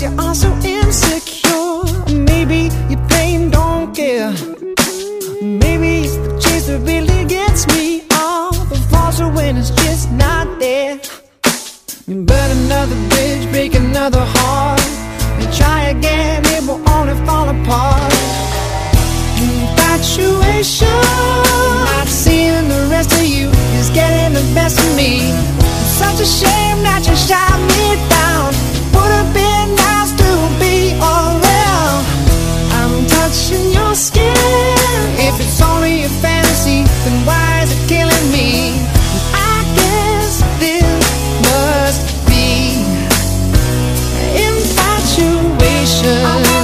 you are so insecure. Maybe you plain don't care. Maybe it's the chase that really gets me off. The falls are when it's just not there. You burn another bridge, break another heart, and try again, it will only fall apart. Infatuation, not seeing the rest of you is getting the best of me. It's such a shame that you shot me down. Would have been nice to be around. I'm touching your skin. If it's only a fantasy, then why is it killing me? I guess this must be infatuation.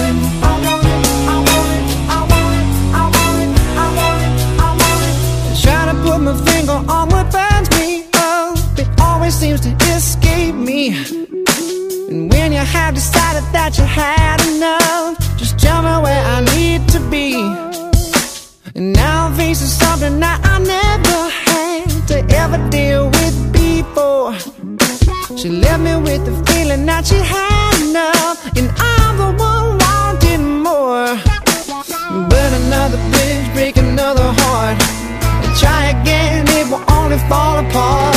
My finger on what burns me up, it always seems to escape me. And when you have decided that you had enough, just tell me where I need to be. And now I'm facing something that I never had to ever deal with before. She left me with the feeling that she had enough, and I'm the one wanting more. Burn another bridge, break another heart, try again, it will only fall apart.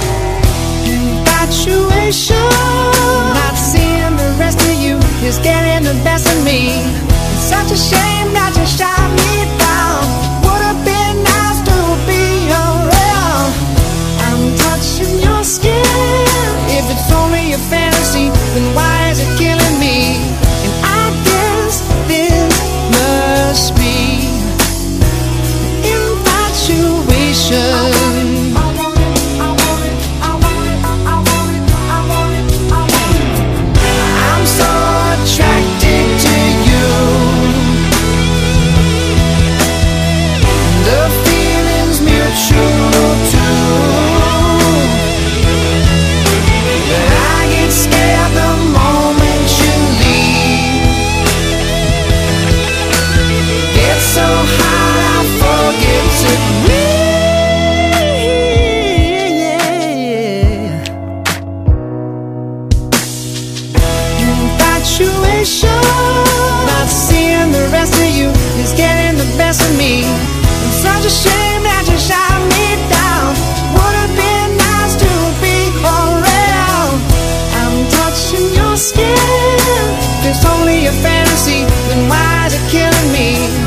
Infatuation, not seeing the rest of you is getting the best of me. It's such a shame that you shot me down. Would have been nice to be around. I'm touching your skin. If it's only a fantasy, then why is it killing me? And I guess this must be infatuation. I'm so attracted to you. The feeling's mutual too. But I get scared the moment you leave. It's so hard I forget to breathe. Infatuation, not seeing the rest of you is getting the best of me. It's such a shame that you shot me down. Would have been nice to be around. I'm touching your skin. If it's only a fantasy, then why is it killing me?